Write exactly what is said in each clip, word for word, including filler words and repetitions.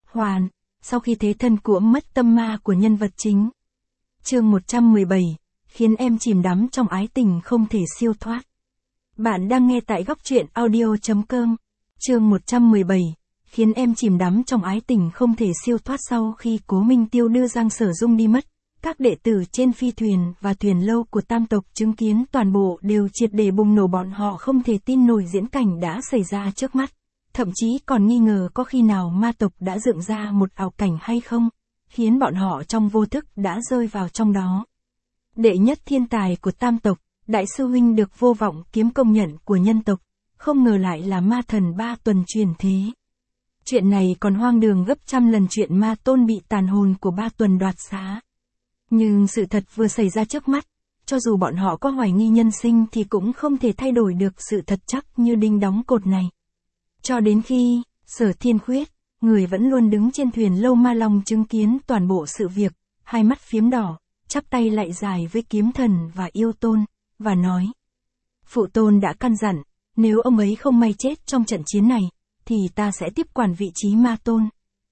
hoàn, sau khi thế thân của mất tâm ma của nhân vật chính. Chương một trăm mười bảy, khiến em chìm đắm trong ái tình không thể siêu thoát. Bạn đang nghe tại góc truyện audio chấm com. Chương một trăm mười bảy, khiến em chìm đắm trong ái tình không thể siêu thoát. Sau khi Cố Minh Tiêu đưa Giang Sở Dung đi mất, các đệ tử trên phi thuyền và thuyền lâu của Tam tộc chứng kiến toàn bộ đều triệt để bùng nổ, bọn họ không thể tin nổi diễn cảnh đã xảy ra trước mắt. Thậm chí còn nghi ngờ có khi nào ma tộc đã dựng ra một ảo cảnh hay không, khiến bọn họ trong vô thức đã rơi vào trong đó. Đệ nhất thiên tài của Tam tộc, đại sư huynh được vô vọng kiếm công nhận của nhân tộc, không ngờ lại là ma thần ba tuần truyền thế. Chuyện này còn hoang đường gấp trăm lần chuyện ma tôn bị tàn hồn của ba tuần đoạt xá. Nhưng sự thật vừa xảy ra trước mắt, cho dù bọn họ có hoài nghi nhân sinh thì cũng không thể thay đổi được sự thật chắc như đinh đóng cột này. Cho đến khi, Sở Thiên Khuyết, người vẫn luôn đứng trên thuyền lâu ma long chứng kiến toàn bộ sự việc, hai mắt phiếm đỏ, chắp tay lạy dài với kiếm thần và yêu tôn, và nói. Phụ tôn đã căn dặn, nếu ông ấy không may chết trong trận chiến này, thì ta sẽ tiếp quản vị trí ma tôn.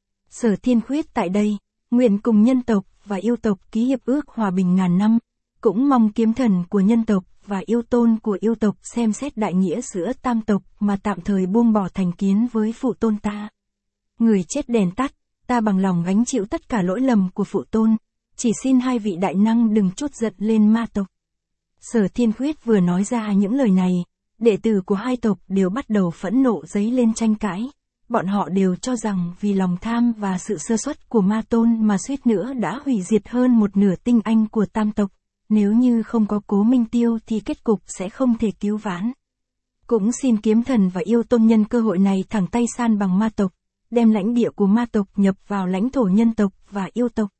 Sở Thiên Khuyết tại đây, nguyện cùng nhân tộc và yêu tộc ký hiệp ước hòa bình ngàn năm, cũng mong kiếm thần của nhân tộc và yêu tôn của yêu tộc xem xét đại nghĩa giữa tam tộc mà tạm thời buông bỏ thành kiến với phụ tôn ta. Người chết đèn tắt, ta bằng lòng gánh chịu tất cả lỗi lầm của phụ tôn, chỉ xin hai vị đại năng đừng trút giận lên ma tộc. Sở Thiên Khuyết vừa nói ra những lời này, đệ tử của hai tộc đều bắt đầu phẫn nộ dấy lên tranh cãi. Bọn họ đều cho rằng vì lòng tham và sự sơ suất của ma tôn mà suýt nữa đã hủy diệt hơn một nửa tinh anh của tam tộc. Nếu như không có Cố Minh Tiêu thì kết cục sẽ không thể cứu vãn. Cũng xin kiếm thần và yêu tôn nhân cơ hội này thẳng tay san bằng ma tộc, đem lãnh địa của ma tộc nhập vào lãnh thổ nhân tộc và yêu tộc.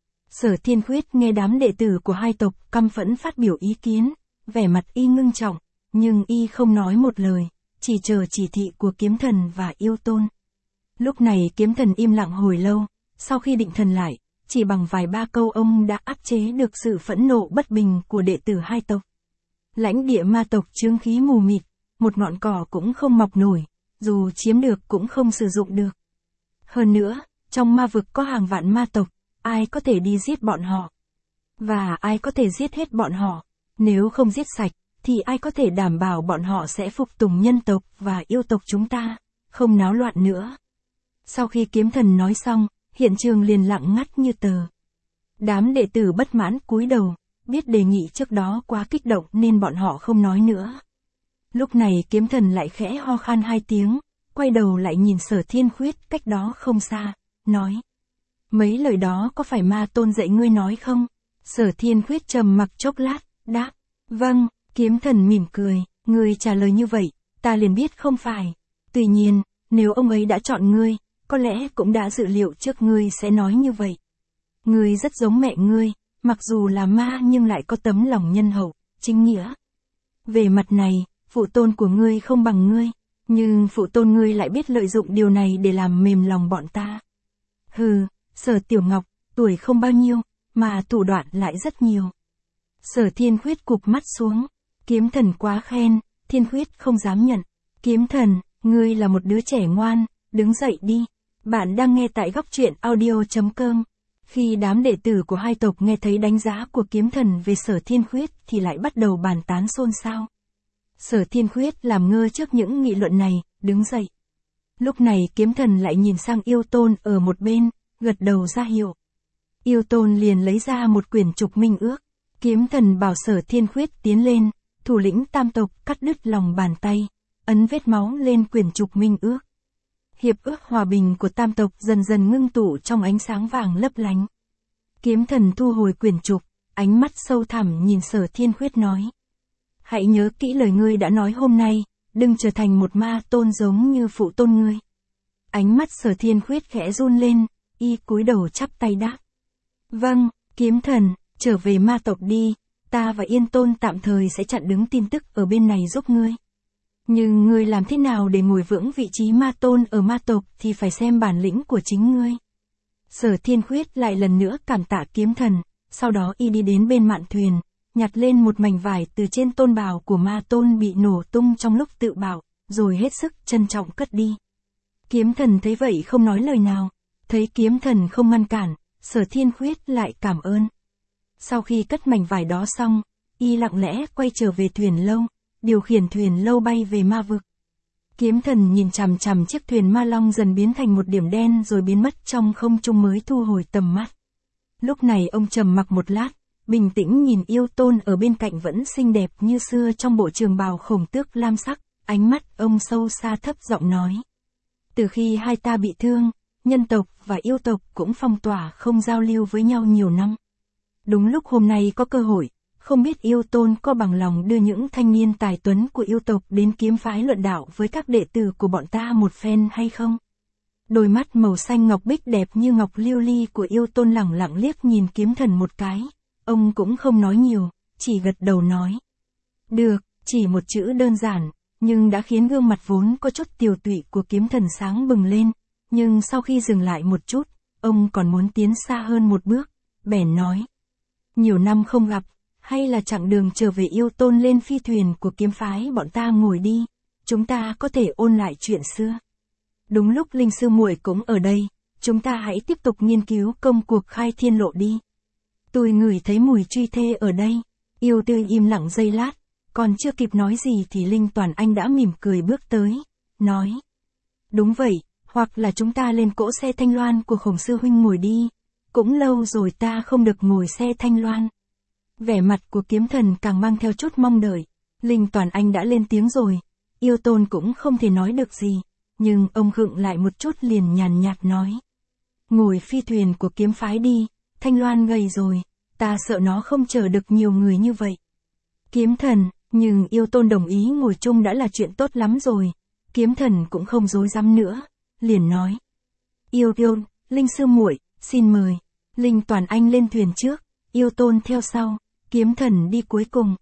Sở Thiên Khuyết nghe đám đệ tử của hai tộc căm phẫn phát biểu ý kiến, vẻ mặt y ngưng trọng, nhưng y không nói một lời, chỉ chờ chỉ thị của kiếm thần và yêu tôn. Lúc này kiếm thần im lặng hồi lâu, sau khi định thần lại, chỉ bằng vài ba câu ông đã áp chế được sự phẫn nộ bất bình của đệ tử hai tộc. Lãnh địa ma tộc chướng khí mù mịt, một ngọn cỏ cũng không mọc nổi, dù chiếm được cũng không sử dụng được. Hơn nữa, trong ma vực có hàng vạn ma tộc, ai có thể đi giết bọn họ? Và ai có thể giết hết bọn họ? Nếu không giết sạch, thì ai có thể đảm bảo bọn họ sẽ phục tùng nhân tộc và yêu tộc chúng ta, không náo loạn nữa? Sau khi kiếm thần nói xong, hiện trường liền lặng ngắt như tờ. Đám đệ tử bất mãn cúi đầu, biết đề nghị trước đó quá kích động nên bọn họ không nói nữa. Lúc này kiếm thần lại khẽ ho khan hai tiếng, quay đầu lại nhìn Sở Thiên Khuyết cách đó không xa, nói. Mấy lời đó có phải ma tôn dạy ngươi nói không? Sở Thiên Khuyết trầm mặc chốc lát, đáp. Vâng, kiếm thần mỉm cười, ngươi trả lời như vậy, ta liền biết không phải. Tuy nhiên, nếu ông ấy đã chọn ngươi, có lẽ cũng đã dự liệu trước ngươi sẽ nói như vậy. Ngươi rất giống mẹ ngươi, mặc dù là ma nhưng lại có tấm lòng nhân hậu, chính nghĩa. Về mặt này, phụ tôn của ngươi không bằng ngươi, nhưng phụ tôn ngươi lại biết lợi dụng điều này để làm mềm lòng bọn ta. Hừ, Sở Tiểu Ngọc, tuổi không bao nhiêu, mà thủ đoạn lại rất nhiều. Sở Thiên Khuyết cụp mắt xuống, kiếm thần quá khen, Thiên Khuyết không dám nhận. Kiếm thần, ngươi là một đứa trẻ ngoan, đứng dậy đi. Bạn đang nghe tại góc truyện audio chấm com. Khi đám đệ tử của hai tộc nghe thấy đánh giá của kiếm thần về Sở Thiên Khuyết thì lại bắt đầu bàn tán xôn xao. Sở Thiên Khuyết làm ngơ trước những nghị luận này, đứng dậy. Lúc này kiếm thần lại nhìn sang yêu tôn ở một bên, gật đầu ra hiệu. Yêu tôn liền lấy ra một quyển trục minh ước. Kiếm thần bảo Sở Thiên Khuyết tiến lên, thủ lĩnh tam tộc cắt đứt lòng bàn tay, ấn vết máu lên quyển trục minh ước. Hiệp ước hòa bình của tam tộc dần dần ngưng tụ trong ánh sáng vàng lấp lánh. Kiếm thần thu hồi quyển trục, ánh mắt sâu thẳm nhìn Sở Thiên Khuyết nói. Hãy nhớ kỹ lời ngươi đã nói hôm nay, đừng trở thành một ma tôn giống như phụ tôn ngươi. Ánh mắt Sở Thiên Khuyết khẽ run lên, y cúi đầu chắp tay đáp. Vâng, kiếm thần, trở về ma tộc đi, ta và Yên Tôn tạm thời sẽ chặn đứng tin tức ở bên này giúp ngươi. Nhưng ngươi làm thế nào để ngồi vững vị trí ma tôn ở ma tộc thì phải xem bản lĩnh của chính ngươi. Sở Thiên Khuyết lại lần nữa cảm tạ kiếm thần, sau đó y đi đến bên mạn thuyền, nhặt lên một mảnh vải từ trên tôn bào của ma tôn bị nổ tung trong lúc tự bạo, rồi hết sức trân trọng cất đi. Kiếm thần thấy vậy không nói lời nào, Thấy kiếm thần không ngăn cản, Sở Thiên Khuyết lại cảm ơn. Sau khi cất mảnh vải đó xong, y lặng lẽ quay trở về thuyền lâu, điều khiển thuyền lâu bay về ma vực. Kiếm thần nhìn chằm chằm chiếc thuyền ma long dần biến thành một điểm đen rồi biến mất trong không trung mới thu hồi tầm mắt. Lúc này ông trầm mặc một lát, bình tĩnh nhìn yêu tôn ở bên cạnh vẫn xinh đẹp như xưa trong bộ trường bào khổng tước lam sắc, ánh mắt ông sâu xa thấp giọng nói. Từ khi hai ta bị thương, nhân tộc và yêu tộc cũng phong tỏa không giao lưu với nhau nhiều năm. Đúng lúc hôm nay có cơ hội, không biết yêu tôn có bằng lòng đưa những thanh niên tài tuấn của yêu tộc đến kiếm phái luận đạo với các đệ tử của bọn ta một phen hay không? Đôi mắt màu xanh ngọc bích đẹp như ngọc liêu ly của yêu tôn lẳng lặng liếc nhìn kiếm thần một cái. Ông cũng không nói nhiều, chỉ gật đầu nói. Được, chỉ một chữ đơn giản, nhưng đã khiến gương mặt vốn có chút tiều tụy của kiếm thần sáng bừng lên. Nhưng sau khi dừng lại một chút, ông còn muốn tiến xa hơn một bước, bèn nói. Nhiều năm không gặp, hay là chặng đường trở về yêu tôn lên phi thuyền của kiếm phái bọn ta ngồi đi, chúng ta có thể ôn lại chuyện xưa. Đúng lúc Linh sư muội cũng ở đây, chúng ta hãy tiếp tục nghiên cứu công cuộc khai thiên lộ đi. Tôi ngửi thấy mùi truy thê ở đây. Yêu tươi im lặng giây lát, còn chưa kịp nói gì thì Linh Toàn Anh đã mỉm cười bước tới, nói. Đúng vậy, hoặc là chúng ta lên cỗ xe thanh loan của Khổng sư huynh ngồi đi, cũng lâu rồi ta không được ngồi xe thanh loan. Vẻ mặt của kiếm thần càng mang theo chút mong đợi. Linh Toàn Anh đã lên tiếng rồi, yêu tôn cũng không thể nói được gì, nhưng ông khựng lại một chút liền nhàn nhạt nói. Ngồi phi thuyền của kiếm phái đi, thanh loan gầy rồi, ta sợ nó không chở được nhiều người như vậy. Kiếm thần, nhưng yêu tôn đồng ý ngồi chung đã là chuyện tốt lắm rồi. Kiếm thần cũng không dối dám nữa, liền nói. Yêu yêu, Linh sư muội, xin mời. Linh Toàn Anh lên thuyền trước, yêu tôn theo sau, kiếm thần đi cuối cùng.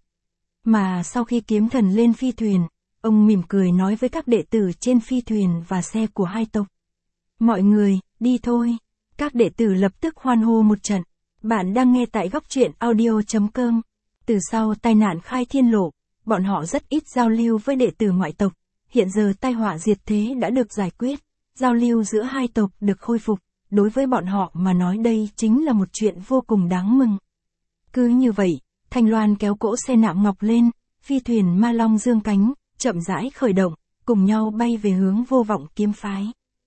Mà sau khi kiếm thần lên phi thuyền, ông mỉm cười nói với các đệ tử trên phi thuyền và xe của hai tộc. Mọi người, đi thôi. Các đệ tử lập tức hoan hô một trận. Bạn đang nghe tại góc truyện audio chấm com. Từ sau tai nạn khai thiên lộ, bọn họ rất ít giao lưu với đệ tử ngoại tộc. Hiện giờ tai họa diệt thế đã được giải quyết, giao lưu giữa hai tộc được khôi phục. Đối với bọn họ mà nói đây chính là một chuyện vô cùng đáng mừng. Cứ như vậy, Thanh Loan kéo cỗ xe nạm ngọc lên, phi thuyền ma long dương cánh, chậm rãi khởi động, cùng nhau bay về hướng Vô Vọng kiếm phái.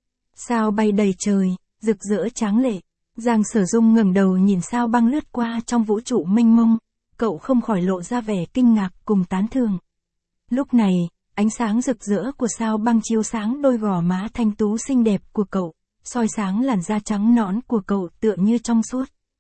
Sao bay đầy trời, rực rỡ tráng lệ. Giang Sở Dung ngẩng đầu nhìn sao băng lướt qua trong vũ trụ mênh mông, cậu không khỏi lộ ra vẻ kinh ngạc cùng tán thưởng. Lúc này, ánh sáng rực rỡ của sao băng chiếu sáng đôi gò má thanh tú xinh đẹp của cậu, soi sáng làn da trắng nõn của cậu tựa như trong suốt.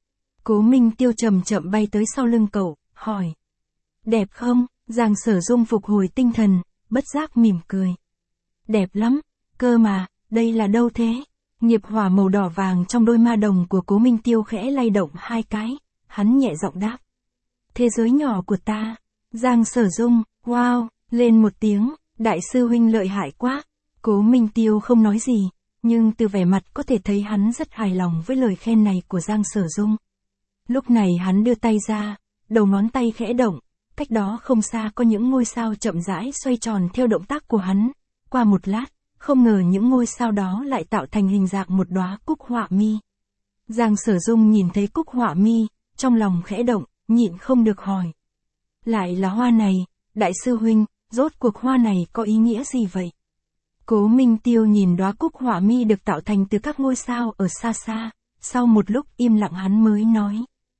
Cố Minh Tiêu chậm chậm bay tới sau lưng cậu, hỏi. Đẹp không? Giang Sở Dung phục hồi tinh thần, bất giác mỉm cười. Đẹp lắm, cơ mà, đây là đâu thế? Nghiệp hỏa màu đỏ vàng trong đôi ma đồng của Cố Minh Tiêu khẽ lay động hai cái, hắn nhẹ giọng đáp. Thế giới nhỏ của ta. Giang Sở Dung, wow, lên một tiếng, đại sư huynh lợi hại quá. Cố Minh Tiêu không nói gì, nhưng từ vẻ mặt có thể thấy hắn rất hài lòng với lời khen này của Giang Sở Dung. Lúc này hắn đưa tay ra, đầu ngón tay khẽ động, cách đó không xa có những ngôi sao chậm rãi xoay tròn theo động tác của hắn. Qua một lát, không ngờ những ngôi sao đó lại tạo thành hình dạng một đóa cúc họa mi. Giang Sở Dung nhìn thấy cúc họa mi, trong lòng khẽ động, nhịn không được hỏi. Lại là hoa này, đại sư huynh, rốt cuộc hoa này có ý nghĩa gì vậy? Cố Minh Tiêu nhìn đóa cúc họa mi được tạo thành từ các ngôi sao ở xa xa, sau một lúc im lặng hắn mới nói.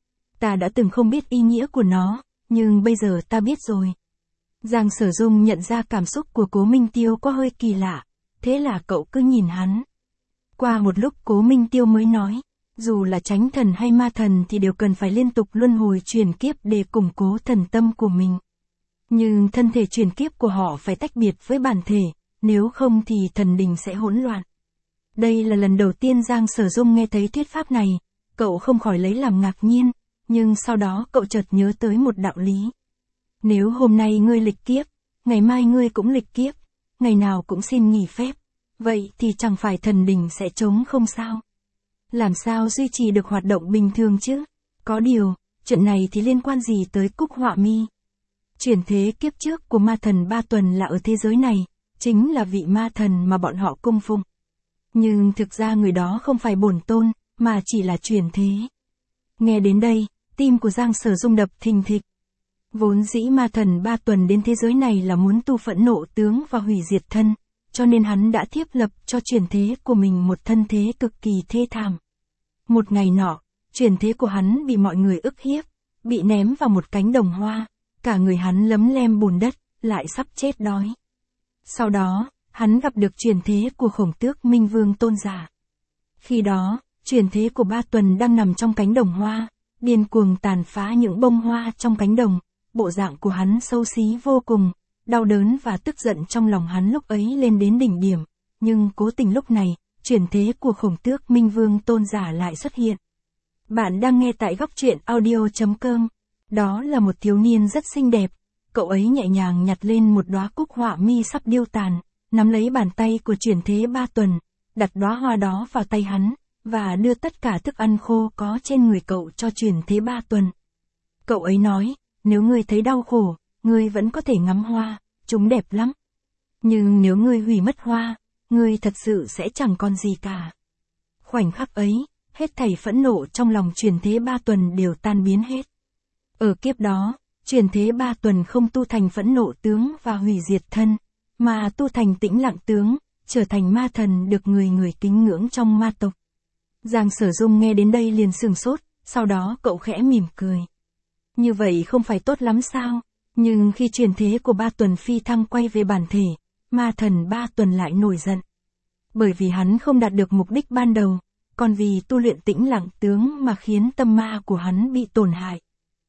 Ta đã từng không biết ý nghĩa của nó, nhưng bây giờ ta biết rồi. Giang Sở Dung nhận ra cảm xúc của Cố Minh Tiêu có hơi kỳ lạ, thế là cậu cứ nhìn hắn. Qua một lúc Cố Minh Tiêu mới nói, dù là chánh thần hay ma thần thì đều cần phải liên tục luân hồi chuyển kiếp để củng cố thần tâm của mình. Nhưng thân thể chuyển kiếp của họ phải tách biệt với bản thể, nếu không thì thần đình sẽ hỗn loạn. Đây là lần đầu tiên Giang Sở Dung nghe thấy thuyết pháp này, cậu không khỏi lấy làm ngạc nhiên, nhưng sau đó cậu chợt nhớ tới một đạo lý. Nếu hôm nay ngươi lịch kiếp, ngày mai ngươi cũng lịch kiếp, ngày nào cũng xin nghỉ phép, vậy thì chẳng phải thần đình sẽ trống không sao? Làm sao duy trì được hoạt động bình thường chứ? Có điều, chuyện này thì liên quan gì tới cúc họa mi? Chuyển thế kiếp trước của ma thần Ba Tuần là ở thế giới này, chính là vị ma thần mà bọn họ cung phụng. Nhưng thực ra người đó không phải bổn tôn, mà chỉ là chuyển thế. Nghe đến đây, tim của Giang Sở Dung đập thình thịch. Vốn dĩ ma thần ba tuần đến thế giới này là muốn tu phẫn nộ tướng và hủy diệt thân, cho nên hắn đã thiếp lập cho chuyển thế của mình một thân thế cực kỳ thê thảm. Một ngày nọ, chuyển thế của hắn bị mọi người ức hiếp, bị ném vào một cánh đồng hoa, cả người hắn lấm lem bùn đất, lại sắp chết đói. Sau đó, hắn gặp được chuyển thế của Khổng Tước Minh Vương Tôn Giả. Khi đó, chuyển thế của ba tuần đang nằm trong cánh đồng hoa, điên cuồng tàn phá những bông hoa trong cánh đồng, bộ dạng của hắn xấu xí vô cùng, đau đớn và tức giận trong lòng hắn lúc ấy lên đến đỉnh điểm, nhưng cố tình lúc này, chuyển thế của Khổng Tước Minh Vương Tôn Giả lại xuất hiện. Bạn đang nghe tại góc truyện audio chấm com. Đó là một thiếu niên rất xinh đẹp, cậu ấy nhẹ nhàng nhặt lên một đóa cúc họa mi sắp điêu tàn, nắm lấy bàn tay của chuyển thế ba tuần, đặt đóa hoa đó vào tay hắn, và đưa tất cả thức ăn khô có trên người cậu cho chuyển thế ba tuần. Cậu ấy nói, nếu ngươi thấy đau khổ, ngươi vẫn có thể ngắm hoa, chúng đẹp lắm. Nhưng nếu ngươi hủy mất hoa, ngươi thật sự sẽ chẳng còn gì cả. Khoảnh khắc ấy, hết thảy phẫn nộ trong lòng chuyển thế ba tuần đều tan biến hết. Ở kiếp đó, chuyển thế ba tuần không tu thành phẫn nộ tướng và hủy diệt thân, mà tu thành tĩnh lặng tướng, trở thành ma thần được người người kính ngưỡng trong ma tộc. Giang Sở Dung nghe đến đây liền sửng sốt, sau đó cậu khẽ mỉm cười. Như vậy không phải tốt lắm sao? Nhưng khi chuyển thế của ba tuần phi thăng quay về bản thể, ma thần ba tuần lại nổi giận. Bởi vì hắn không đạt được mục đích ban đầu, còn vì tu luyện tĩnh lặng tướng mà khiến tâm ma của hắn bị tổn hại.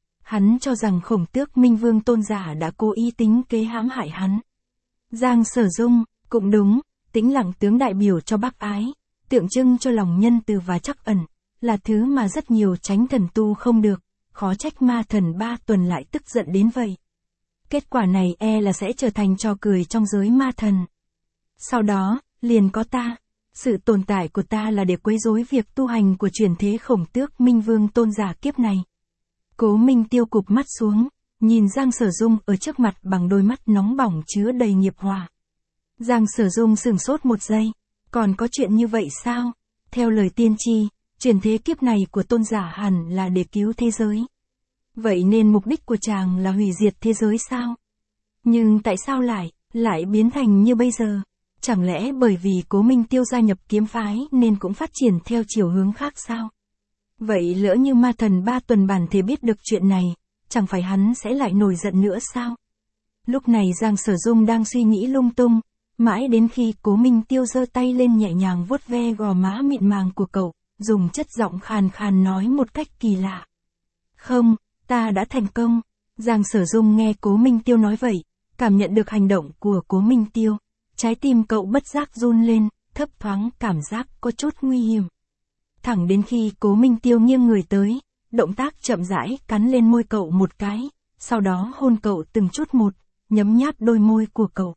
Hắn cho rằng Khổng Tước Minh Vương Tôn Giả đã cố ý tính kế hãm hại hắn. Giang Sở Dung, cũng đúng, tĩnh lặng tướng đại biểu cho bác ái, tượng trưng cho lòng nhân từ và trắc ẩn, là thứ mà rất nhiều chánh thần tu không được, khó trách ma thần ba tuần lại tức giận đến vậy. Kết quả này e là sẽ trở thành trò cười trong giới ma thần. Sau đó, liền có ta. Sự tồn tại của ta là để quấy rối việc tu hành của chuyển thế Khổng Tước Minh Vương Tôn Giả kiếp này. Cố Minh Tiêu cụp mắt xuống, nhìn Giang Sở Dung ở trước mặt bằng đôi mắt nóng bỏng chứa đầy nghiệp hỏa. Giang Sở Dung sửng sốt một giây, còn có chuyện như vậy sao? Theo lời tiên tri, chuyển thế kiếp này của Tôn Giả hẳn là để cứu thế giới. Vậy nên mục đích của chàng là hủy diệt thế giới sao? Nhưng tại sao lại, lại biến thành như bây giờ? Chẳng lẽ bởi vì Cố Minh Tiêu gia nhập kiếm phái nên cũng phát triển theo chiều hướng khác sao? Vậy lỡ như ma thần ba tuần bản thể biết được chuyện này, chẳng phải hắn sẽ lại nổi giận nữa sao? Lúc này Giang Sở Dung đang suy nghĩ lung tung, mãi đến khi Cố Minh Tiêu giơ tay lên nhẹ nhàng vuốt ve gò má mịn màng của cậu, dùng chất giọng khàn khàn nói một cách kỳ lạ. Không, ta đã thành công. Giang Sở Dung nghe Cố Minh Tiêu nói vậy, cảm nhận được hành động của Cố Minh Tiêu, trái tim cậu bất giác run lên, thấp thoáng cảm giác có chút nguy hiểm. Thẳng đến khi Cố Minh Tiêu nghiêng người tới, động tác chậm rãi cắn lên môi cậu một cái, sau đó hôn cậu từng chút một, nhấm nháp đôi môi của cậu.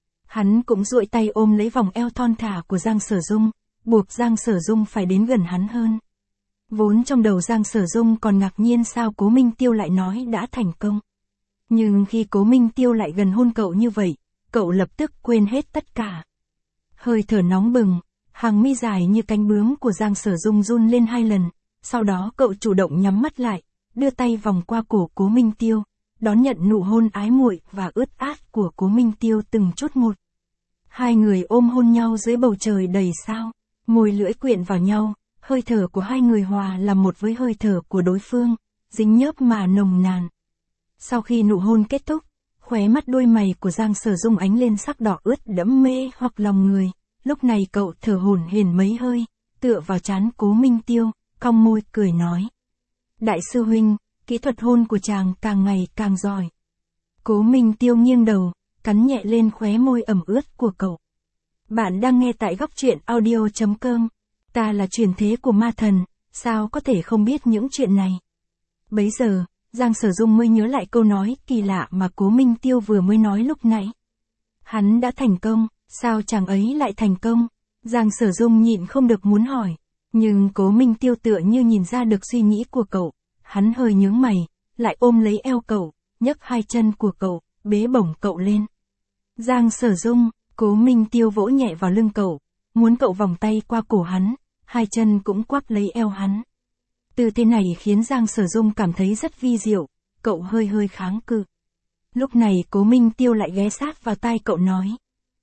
Hắn cũng duỗi tay ôm lấy vòng eo thon thả của Giang Sở Dung, buộc Giang Sở Dung phải đến gần hắn hơn. Vốn trong đầu Giang Sở Dung còn ngạc nhiên sao Cố Minh Tiêu lại nói đã thành công. Nhưng khi Cố Minh Tiêu lại gần hôn cậu như vậy, cậu lập tức quên hết tất cả. Hơi thở nóng bừng, hàng mi dài như cánh bướm của Giang Sở Dung run lên hai lần, sau đó cậu chủ động nhắm mắt lại, đưa tay vòng qua cổ Cố Minh Tiêu, đón nhận nụ hôn ái muội và ướt át của Cố Minh Tiêu từng chút một. Hai người ôm hôn nhau dưới bầu trời đầy sao, môi lưỡi quyện vào nhau, hơi thở của hai người hòa làm một với hơi thở của đối phương, dính nhớp mà nồng nàn. Sau khi nụ hôn kết thúc, khóe mắt đôi mày của Giang Sở Dung ánh lên sắc đỏ ướt đẫm mê hoặc lòng người, lúc này cậu thở hổn hển mấy hơi, tựa vào trán Cố Minh Tiêu, cong môi cười nói. Đại sư huynh, kỹ thuật hôn của chàng càng ngày càng giỏi. Cố Minh Tiêu nghiêng đầu, cắn nhẹ lên khóe môi ẩm ướt của cậu. Bạn đang nghe tại góc truyện audio chấm com. Ta là chuyển thế của ma thần, sao có thể không biết những chuyện này? Bấy giờ, Giang Sở Dung mới nhớ lại câu nói kỳ lạ mà Cố Minh Tiêu vừa mới nói lúc nãy. Hắn đã thành công, sao chàng ấy lại thành công? Giang Sở Dung nhịn không được muốn hỏi, nhưng Cố Minh Tiêu tựa như nhìn ra được suy nghĩ của cậu, hắn hơi nhướng mày, lại ôm lấy eo cậu, nhấc hai chân của cậu, bế bổng cậu lên. Giang Sở Dung, Cố Minh Tiêu vỗ nhẹ vào lưng cậu, muốn cậu vòng tay qua cổ hắn, hai chân cũng quắp lấy eo hắn. Tư thế này khiến Giang Sở Dung cảm thấy rất vi diệu, cậu hơi hơi kháng cự. Lúc này Cố Minh Tiêu lại ghé sát vào tai cậu nói.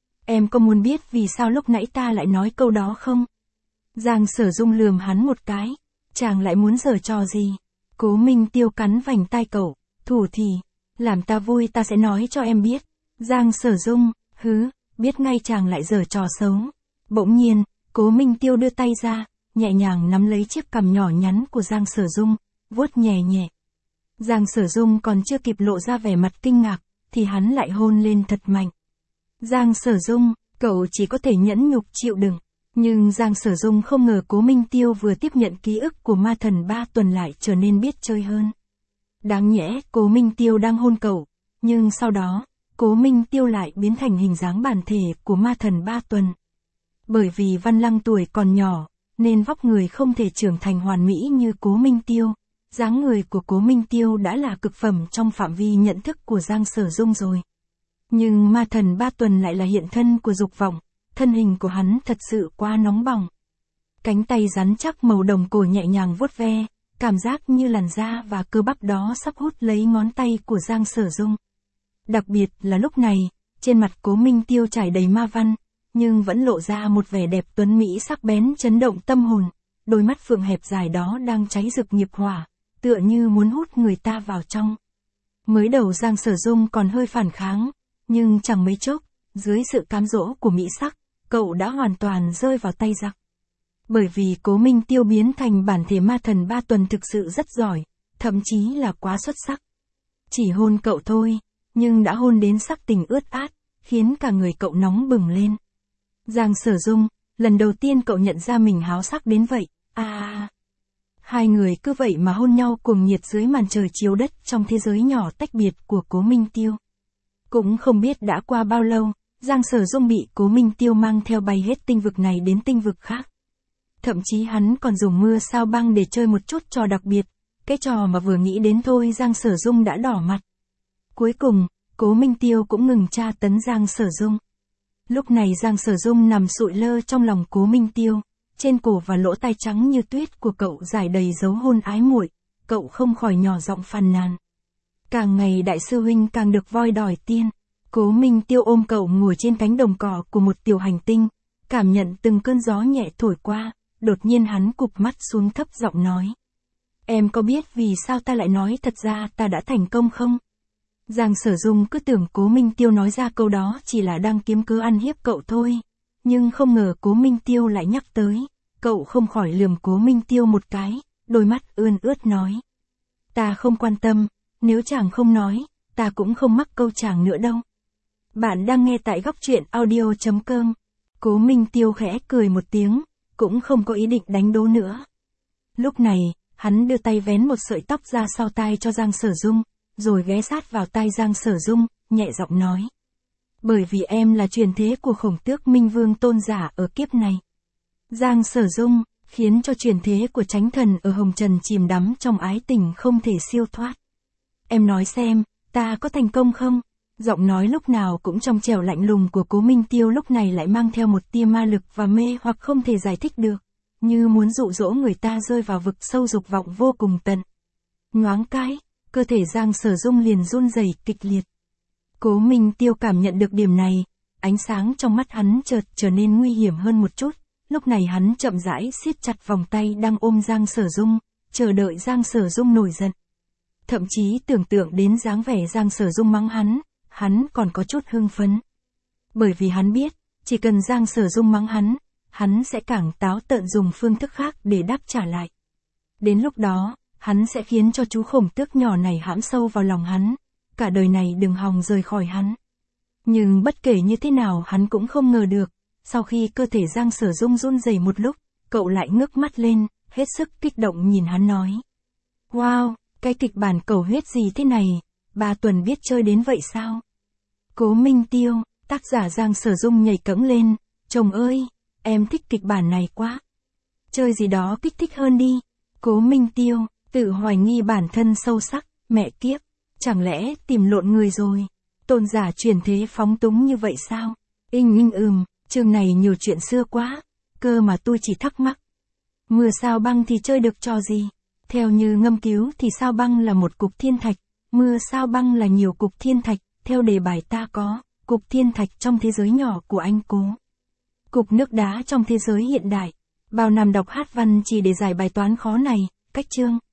Em có muốn biết vì sao lúc nãy ta lại nói câu đó không? Giang Sở Dung lườm hắn một cái, chàng lại muốn giở trò gì? Cố Minh Tiêu cắn vành tai cậu, thủ thì, làm ta vui ta sẽ nói cho em biết. Giang Sở Dung, hứ, biết ngay chàng lại giở trò xấu. Bỗng nhiên, Cố Minh Tiêu đưa tay ra, nhẹ nhàng nắm lấy chiếc cằm nhỏ nhắn của Giang Sở Dung, vuốt nhẹ nhẹ. Giang Sở Dung còn chưa kịp lộ ra vẻ mặt kinh ngạc, thì hắn lại hôn lên thật mạnh. Giang Sở Dung, cậu chỉ có thể nhẫn nhục chịu đựng. Nhưng Giang Sở Dung không ngờ Cố Minh Tiêu vừa tiếp nhận ký ức của ma thần ba tuần lại trở nên biết chơi hơn. Đáng nhẽ Cố Minh Tiêu đang hôn cậu, nhưng sau đó, Cố Minh Tiêu lại biến thành hình dáng bản thể của ma thần ba tuần. Bởi vì Văn Lăng tuổi còn nhỏ, nên vóc người không thể trưởng thành hoàn mỹ như Cố Minh Tiêu. Dáng người của Cố Minh Tiêu đã là cực phẩm trong phạm vi nhận thức của Giang Sở Dung rồi. Nhưng ma thần ba tuần lại là hiện thân của dục vọng, thân hình của hắn thật sự quá nóng bỏng. Cánh tay rắn chắc màu đồng cổ nhẹ nhàng vuốt ve, cảm giác như làn da và cơ bắp đó sắp hút lấy ngón tay của Giang Sở Dung. Đặc biệt là lúc này, trên mặt Cố Minh Tiêu trải đầy ma văn, nhưng vẫn lộ ra một vẻ đẹp tuấn mỹ sắc bén chấn động tâm hồn, đôi mắt phượng hẹp dài đó đang cháy rực nghiệp hỏa, tựa như muốn hút người ta vào trong. Mới đầu Giang Sở Dung còn hơi phản kháng, nhưng chẳng mấy chốc, dưới sự cám dỗ của mỹ sắc, cậu đã hoàn toàn rơi vào tay giặc. Bởi vì Cố Minh Tiêu biến thành bản thể ma thần ba tuần thực sự rất giỏi, thậm chí là quá xuất sắc. Chỉ hôn cậu thôi, nhưng đã hôn đến sắc tình ướt át, khiến cả người cậu nóng bừng lên. Giang Sở Dung, lần đầu tiên cậu nhận ra mình háo sắc đến vậy, à... Hai người cứ vậy mà hôn nhau cuồng nhiệt dưới màn trời chiếu đất trong thế giới nhỏ tách biệt của Cố Minh Tiêu. Cũng không biết đã qua bao lâu, Giang Sở Dung bị Cố Minh Tiêu mang theo bay hết tinh vực này đến tinh vực khác. Thậm chí hắn còn dùng mưa sao băng để chơi một chút trò đặc biệt, cái trò mà vừa nghĩ đến thôi Giang Sở Dung đã đỏ mặt. Cuối cùng, Cố Minh Tiêu cũng ngừng tra tấn Giang Sở Dung. Lúc này Giang Sở Dung nằm sụi lơ trong lòng Cố Minh Tiêu, trên cổ và lỗ tai trắng như tuyết của cậu rải đầy dấu hôn ái muội, cậu không khỏi nhỏ giọng phàn nàn. Càng ngày đại sư huynh càng được voi đòi tiên. Cố Minh Tiêu ôm cậu ngồi trên cánh đồng cỏ của một tiểu hành tinh, cảm nhận từng cơn gió nhẹ thổi qua, đột nhiên hắn cụp mắt xuống thấp giọng nói. Em có biết vì sao ta lại nói thật ra ta đã thành công không? Giang Sở Dung cứ tưởng Cố Minh Tiêu nói ra câu đó chỉ là đang kiếm cớ ăn hiếp cậu thôi, nhưng không ngờ Cố Minh Tiêu lại nhắc tới, cậu không khỏi lườm Cố Minh Tiêu một cái, đôi mắt ươn ướt nói. Ta không quan tâm, nếu chàng không nói, ta cũng không mắc câu chàng nữa đâu. Bạn đang nghe tại góc truyện audio chấm com. Cố Minh Tiêu khẽ cười một tiếng, cũng không có ý định đánh đố nữa. Lúc này, hắn đưa tay vén một sợi tóc ra sau tai cho Giang Sở Dung, rồi ghé sát vào tai Giang Sở Dung, nhẹ giọng nói. Bởi vì em là truyền thế của Khổng Tước Minh Vương tôn giả ở kiếp này. Giang Sở Dung, khiến cho truyền thế của Chánh Thần ở Hồng Trần chìm đắm trong ái tình không thể siêu thoát. Em nói xem, ta có thành công không? Giọng nói lúc nào cũng trong trẻo lạnh lùng của Cố Minh Tiêu lúc này lại mang theo một tia ma lực và mê hoặc không thể giải thích được, như muốn dụ dỗ người ta rơi vào vực sâu dục vọng vô cùng tận. Nhoáng cái, cơ thể Giang Sở Dung liền run rẩy kịch liệt. Cố Minh Tiêu cảm nhận được điểm này, ánh sáng trong mắt hắn chợt trở nên nguy hiểm hơn một chút, lúc này hắn chậm rãi siết chặt vòng tay đang ôm Giang Sở Dung, chờ đợi Giang Sở Dung nổi giận. Thậm chí tưởng tượng đến dáng vẻ Giang Sở Dung mắng hắn, hắn còn có chút hưng phấn. Bởi vì hắn biết, chỉ cần Giang Sở Dung mắng hắn, hắn sẽ càng táo tợn dùng phương thức khác để đáp trả lại. Đến lúc đó, hắn sẽ khiến cho chú Khổng Tước nhỏ này hãm sâu vào lòng hắn, cả đời này đừng hòng rời khỏi hắn. Nhưng bất kể như thế nào hắn cũng không ngờ được, sau khi cơ thể Giang Sở Dung run rẩy một lúc, cậu lại ngước mắt lên, hết sức kích động nhìn hắn nói. Wow, cái kịch bản cầu huyết gì thế này, ba tuần biết chơi đến vậy sao? Cố Minh Tiêu, tác giả Giang Sở Dung nhảy cẫng lên, chồng ơi, em thích kịch bản này quá. Chơi gì đó kích thích hơn đi. Cố Minh Tiêu, tự hoài nghi bản thân sâu sắc, mẹ kiếp, chẳng lẽ tìm lộn người rồi? Tôn giả truyền thế phóng túng như vậy sao? Inh inh ừm, chương này nhiều chuyện xưa quá, Cơ mà tôi chỉ thắc mắc. Mưa sao băng thì chơi được trò gì? Theo như ngâm cứu thì sao băng là một cục thiên thạch, mưa sao băng là nhiều cục thiên thạch, theo đề bài ta có, cục thiên thạch trong thế giới nhỏ của anh Cố. Cục nước đá trong thế giới hiện đại. Bao năm đọc hát văn chỉ để giải bài toán khó này, cách chương.